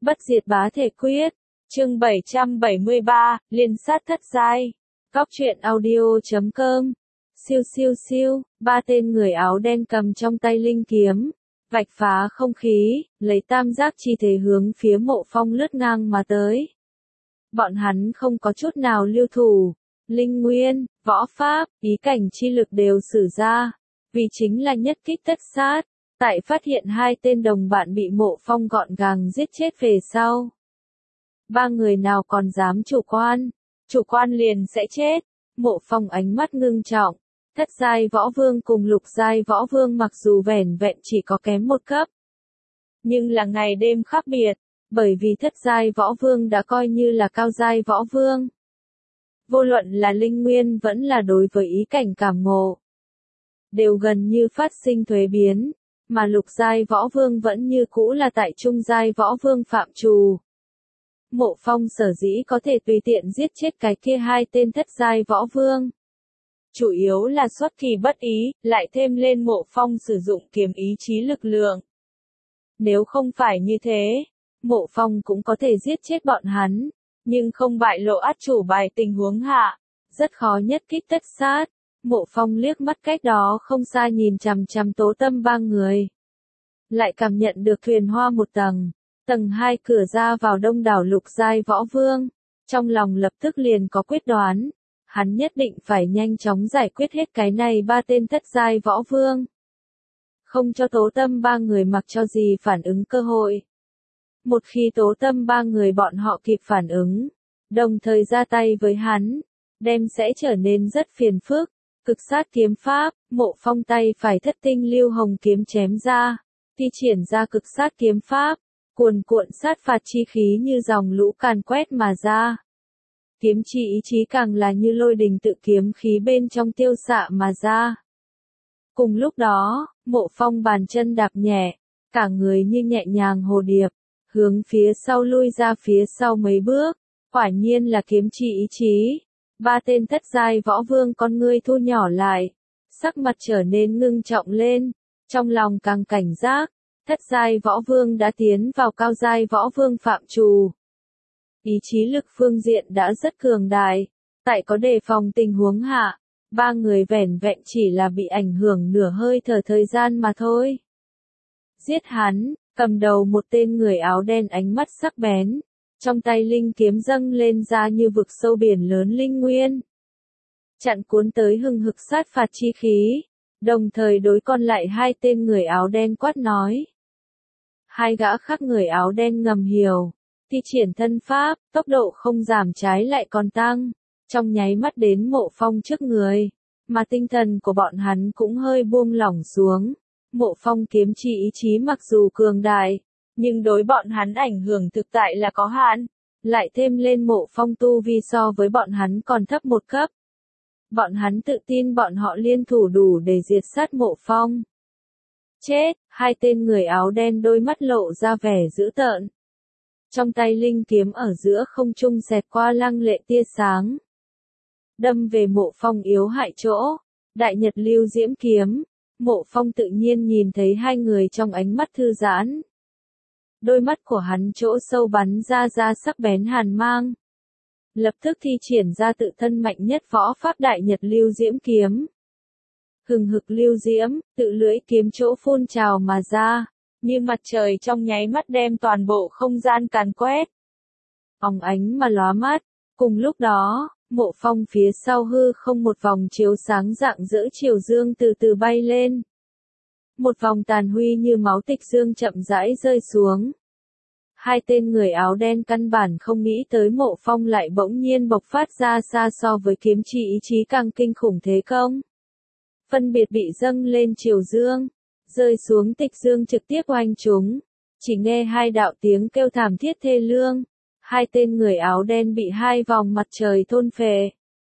Bất diệt bá thể quyết. Chương 773, liên sát thất giai. Cóc truyện audio.com. Siêu siêu siêu, ba tên người áo đen cầm trong tay linh kiếm, vạch phá không khí, lấy tam giác chi thế hướng phía Mộ Phong lướt ngang mà tới. Bọn hắn không có chút nào lưu thủ, linh nguyên, võ pháp, ý cảnh chi lực đều sử ra, vì chính là nhất kích tất sát. Tại phát hiện hai tên đồng bạn bị Mộ Phong gọn gàng giết chết về sau, ba người nào còn dám chủ quan liền sẽ chết. Mộ Phong ánh mắt ngưng trọng, thất giai võ vương cùng lục giai võ vương mặc dù vẻn vẹn chỉ có kém một cấp, nhưng là ngày đêm khác biệt, bởi vì thất giai võ vương đã coi như là cao giai võ vương. Vô luận là linh nguyên vẫn là đối với ý cảnh cảm ngộ, đều gần như phát sinh thuế biến, mà lục giai võ vương vẫn như cũ là tại trung giai võ vương phạm trù. Mộ Phong sở dĩ có thể tùy tiện giết chết cái kia hai tên thất giai võ vương, chủ yếu là xuất kỳ bất ý, lại thêm lên Mộ Phong sử dụng kiếm ý chí lực lượng. Nếu không phải như thế, Mộ Phong cũng có thể giết chết bọn hắn, nhưng không bại lộ át chủ bài tình huống hạ, rất khó nhất kích tất sát. Mộ Phong liếc mắt cách đó không xa nhìn chằm chằm Tố Tâm ba người, lại cảm nhận được thuyền hoa một tầng, tầng 2 cửa ra vào đông đảo lục giai võ vương, trong lòng lập tức liền có quyết đoán, hắn nhất định phải nhanh chóng giải quyết hết cái này ba tên thất giai võ vương, không cho Tố Tâm ba người mặc cho gì phản ứng cơ hội. Một khi Tố Tâm ba người bọn họ kịp phản ứng, đồng thời ra tay với hắn, đem sẽ trở nên rất phiền phức. Cực sát kiếm pháp, Mộ Phong tay phải thất tinh lưu hồng kiếm chém ra, thi triển ra cực sát kiếm pháp, cuồn cuộn sát phạt chi khí như dòng lũ càn quét mà ra. Kiếm chi ý chí càng là như lôi đình tự kiếm khí bên trong tiêu xạ mà ra. Cùng lúc đó, Mộ Phong bàn chân đạp nhẹ, cả người như nhẹ nhàng hồ điệp, hướng phía sau lui ra phía sau mấy bước, quả nhiên là kiếm chi ý chí. Ba tên thất giai võ vương con ngươi thu nhỏ lại, sắc mặt trở nên ngưng trọng lên, trong lòng càng cảnh giác, thất giai võ vương đã tiến vào cao giai võ vương phạm trù. Ý chí lực phương diện đã rất cường đại, tại có đề phòng tình huống hạ, ba người vẻn vẹn chỉ là bị ảnh hưởng nửa hơi thở thời gian mà thôi. Giết hắn, cầm đầu một tên người áo đen ánh mắt sắc bén. Trong tay linh kiếm dâng lên ra như vực sâu biển lớn linh nguyên, chặn cuốn tới hừng hực sát phạt chi khí, đồng thời đối con lại hai tên người áo đen quát nói. Hai gã khác người áo đen ngầm hiểu, thi triển thân pháp, tốc độ không giảm trái lại còn tăng, trong nháy mắt đến Mộ Phong trước người, mà tinh thần của bọn hắn cũng hơi buông lỏng xuống. Mộ Phong kiếm chi ý chí mặc dù cường đại, nhưng đối bọn hắn ảnh hưởng thực tại là có hạn, lại thêm lên Mộ Phong tu vi so với bọn hắn còn thấp một cấp. Bọn hắn tự tin bọn họ liên thủ đủ để diệt sát Mộ Phong. Chết, hai tên người áo đen đôi mắt lộ ra vẻ dữ tợn. Trong tay linh kiếm ở giữa không trung xẹt qua lăng lệ tia sáng, đâm về Mộ Phong yếu hại chỗ, đại nhật lưu diễm kiếm. Mộ Phong tự nhiên nhìn thấy hai người trong ánh mắt thư giãn. Đôi mắt của hắn chỗ sâu bắn ra sắc bén hàn mang. Lập tức thi triển ra tự thân mạnh nhất võ pháp đại nhật lưu diễm kiếm. Hừng hực lưu diễm, tự lưỡi kiếm chỗ phun trào mà ra, như mặt trời trong nháy mắt đem toàn bộ không gian càn quét. Óng ánh mà lóa mắt, cùng lúc đó, Mộ Phong phía sau hư không một vòng chiếu sáng rạng rỡ chiều dương từ từ bay lên. Một vòng tàn huy như máu tịch dương chậm rãi rơi xuống. Hai tên người áo đen căn bản không nghĩ tới Mộ Phong lại bỗng nhiên bộc phát ra xa so với kiếm chi ý chí càng kinh khủng thế công. Phân biệt bị dâng lên chiều dương, rơi xuống tịch dương trực tiếp oanh chúng. Chỉ nghe hai đạo tiếng kêu thảm thiết thê lương. Hai tên người áo đen bị hai vòng mặt trời thôn phệ.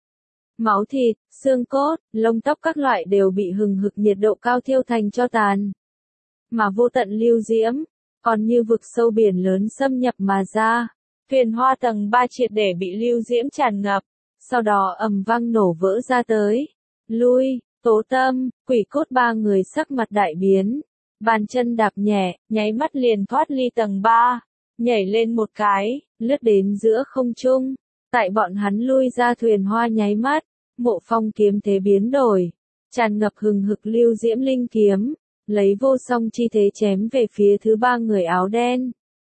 Máu thịt, xương cốt, lông tóc các loại đều bị hừng hực nhiệt độ cao thiêu thành tro tàn. Mà vô tận lưu diễm, còn như vực sâu biển lớn xâm nhập mà ra. Thuyền hoa tầng 3 triệt để bị lưu diễm tràn ngập, sau đó ầm vang nổ vỡ ra tới. Lui, Tố Tâm, Quỷ Cốt ba người sắc mặt đại biến. Bàn chân đạp nhẹ, nháy mắt liền thoát ly tầng 3. nhảy lên một cái, lướt đến giữa không trung. Tại bọn hắn lui ra thuyền hoa nháy mắt, Mộ Phong kiếm thế biến đổi, tràn ngập hừng hực lưu diễm linh kiếm, lấy vô song chi thế chém về phía thứ ba người áo đen.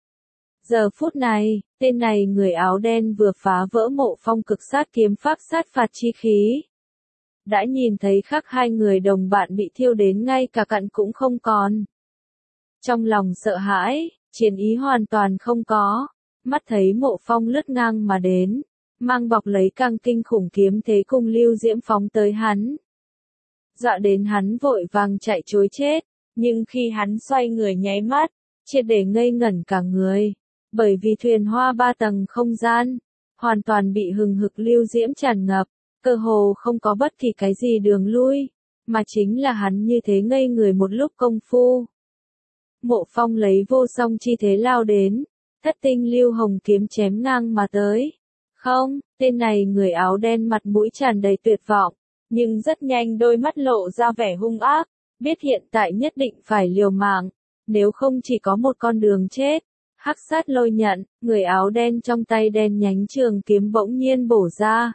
Giờ phút này, tên này người áo đen vừa phá vỡ Mộ Phong cực sát kiếm pháp sát phạt chi khí. Đã nhìn thấy khắc hai người đồng bạn bị thiêu đến ngay cả cặn cũng không còn. Trong lòng sợ hãi, chiến ý hoàn toàn không có, mắt thấy Mộ Phong lướt ngang mà đến, mang bọc lấy càng kinh khủng kiếm thế cùng lưu diễm phóng tới hắn. Dọa đến hắn vội vàng chạy trối chết, nhưng khi hắn xoay người nháy mắt, triệt để ngây ngẩn cả người, bởi vì thuyền hoa 3 tầng không gian, hoàn toàn bị hừng hực lưu diễm tràn ngập, cơ hồ không có bất kỳ cái gì đường lui, mà chính là hắn như thế ngây người một lúc công phu. Mộ Phong lấy vô song chi thế lao đến, thất tinh lưu hồng kiếm chém ngang mà tới. Không, tên này người áo đen mặt mũi tràn đầy tuyệt vọng, nhưng rất nhanh đôi mắt lộ ra vẻ hung ác, biết hiện tại nhất định phải liều mạng, nếu không chỉ có một con đường chết. Hắc sát lôi nhận, người áo đen trong tay đen nhánh trường kiếm bỗng nhiên bổ ra.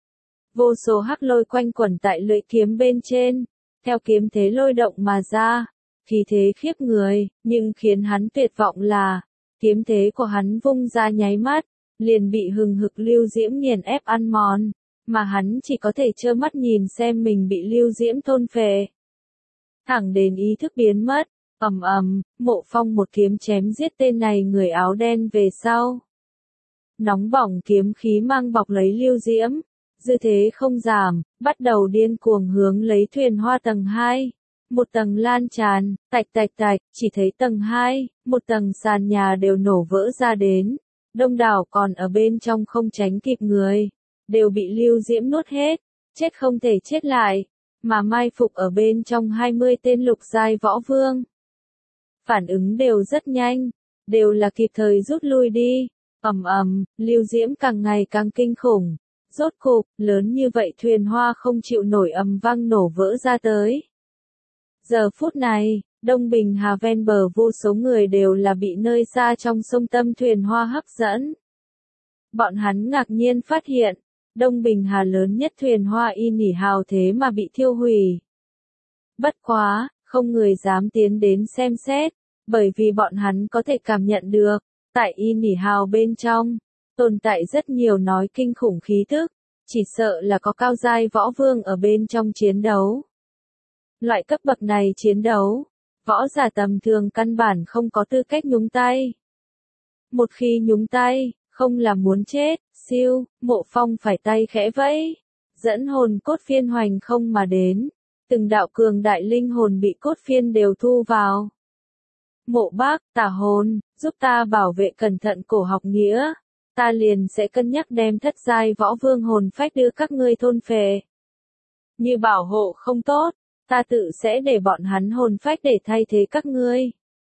Vô số hắc lôi quanh quẩn tại lưỡi kiếm bên trên, theo kiếm thế lôi động mà ra, khí thế khiếp người, nhưng khiến hắn tuyệt vọng là, kiếm thế của hắn vung ra nháy mắt, liền bị hừng hực lưu diễm nghiền ép ăn mòn, mà hắn chỉ có thể trơ mắt nhìn xem mình bị lưu diễm thôn phệ. Thẳng đến ý thức biến mất, ầm ầm, Mộ Phong một kiếm chém giết tên này người áo đen về sau. Nóng bỏng kiếm khí mang bọc lấy lưu diễm, dư thế không giảm, bắt đầu điên cuồng hướng lấy thuyền hoa tầng 2. Một tầng lan tràn, tạch tạch tạch, chỉ thấy tầng 2, một tầng sàn nhà đều nổ vỡ ra đến. Đông đảo còn ở bên trong không tránh kịp người, đều bị lưu diễm nuốt hết, chết không thể chết lại, mà mai phục ở bên trong 20 tên lục giai võ vương. Phản ứng đều rất nhanh, đều là kịp thời rút lui đi, ầm ầm, lưu diễm càng ngày càng kinh khủng. Rốt cục, lớn như vậy thuyền hoa không chịu nổi ầm vang nổ vỡ ra tới. Giờ phút này, Đông Bình Hà ven bờ vô số người đều là bị nơi xa trong sông tâm thuyền hoa hấp dẫn. Bọn hắn ngạc nhiên phát hiện, Đông Bình Hà lớn nhất thuyền hoa y nỉ hào thế mà bị thiêu hủy. Bất quá, không người dám tiến đến xem xét, bởi vì bọn hắn có thể cảm nhận được, tại y nỉ hào bên trong, tồn tại rất nhiều nói kinh khủng khí tức, chỉ sợ là có cao giai võ vương ở bên trong chiến đấu. Loại cấp bậc này chiến đấu, võ giả tầm thường căn bản không có tư cách nhúng tay. Một khi nhúng tay, không là muốn chết, siêu, Mộ Phong phải tay khẽ vẫy, dẫn hồn cốt phiên hoành không mà đến, từng đạo cường đại linh hồn bị cốt phiên đều thu vào. Mộ Bác, Tà Hồn, giúp ta bảo vệ cẩn thận cổ học nghĩa, ta liền sẽ cân nhắc đem thất giai võ vương hồn phách đưa các ngươi thôn phệ. Như bảo hộ không tốt, ta tự sẽ để bọn hắn hồn phách để thay thế các ngươi.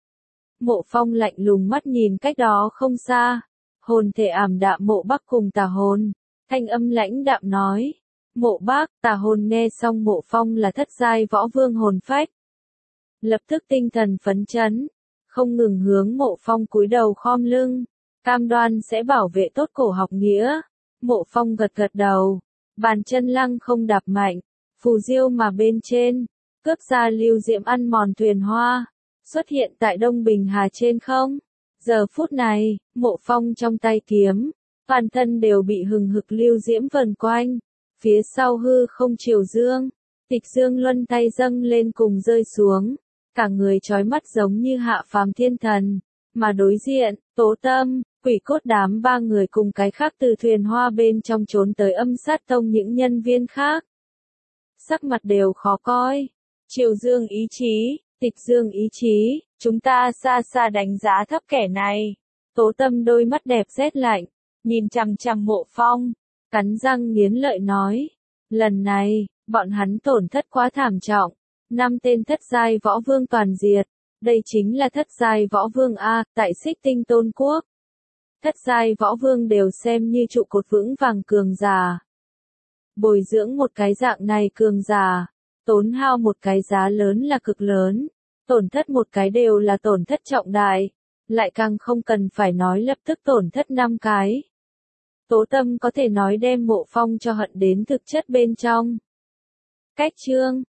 Mộ Phong lạnh lùng mắt nhìn cách đó không xa, hồn thể ảm đạm Mộ Bác cùng Tà Hồn, thanh âm lãnh đạm nói. Mộ Bác, Tà Hồn nghe xong Mộ Phong là thất giai võ vương hồn phách. Lập tức tinh thần phấn chấn, không ngừng hướng Mộ Phong cúi đầu khom lưng, cam đoan sẽ bảo vệ tốt cổ học nghĩa. Mộ Phong gật gật đầu, bàn chân lăng không đạp mạnh, phù diêu mà bên trên, cướp ra lưu diễm ăn mòn thuyền hoa, xuất hiện tại Đông Bình Hà trên không. Giờ phút này, Mộ Phong trong tay kiếm, toàn thân đều bị hừng hực lưu diễm vần quanh, phía sau hư không chiều dương, tịch dương luân tay dâng lên cùng rơi xuống, cả người chói mắt giống như hạ phàm thiên thần, mà đối diện, Tố Tâm, Quỷ Cốt đám ba người cùng cái khác từ thuyền hoa bên trong trốn tới Âm Sát Tông những nhân viên khác. Sắc mặt đều khó coi, chiều dương ý chí, tịch dương ý chí, chúng ta xa xa đánh giá thấp kẻ này. Tố Tâm đôi mắt đẹp rét lạnh, nhìn chằm chằm Mộ Phong, cắn răng nghiến lợi nói, lần này, bọn hắn tổn thất quá thảm trọng, 5 tên thất giai võ vương toàn diệt, đây chính là thất giai võ vương A, tại Xích Tinh Tôn Quốc. Thất giai võ vương đều xem như trụ cột vững vàng cường giả. Bồi dưỡng một cái dạng này cường giả, tốn hao một cái giá lớn là cực lớn, tổn thất một cái đều là tổn thất trọng đại, lại càng không cần phải nói lập tức tổn thất 5 cái. Tố Tâm có thể nói đem Mộ Phong cho hận đến thực chất bên trong. Cách chương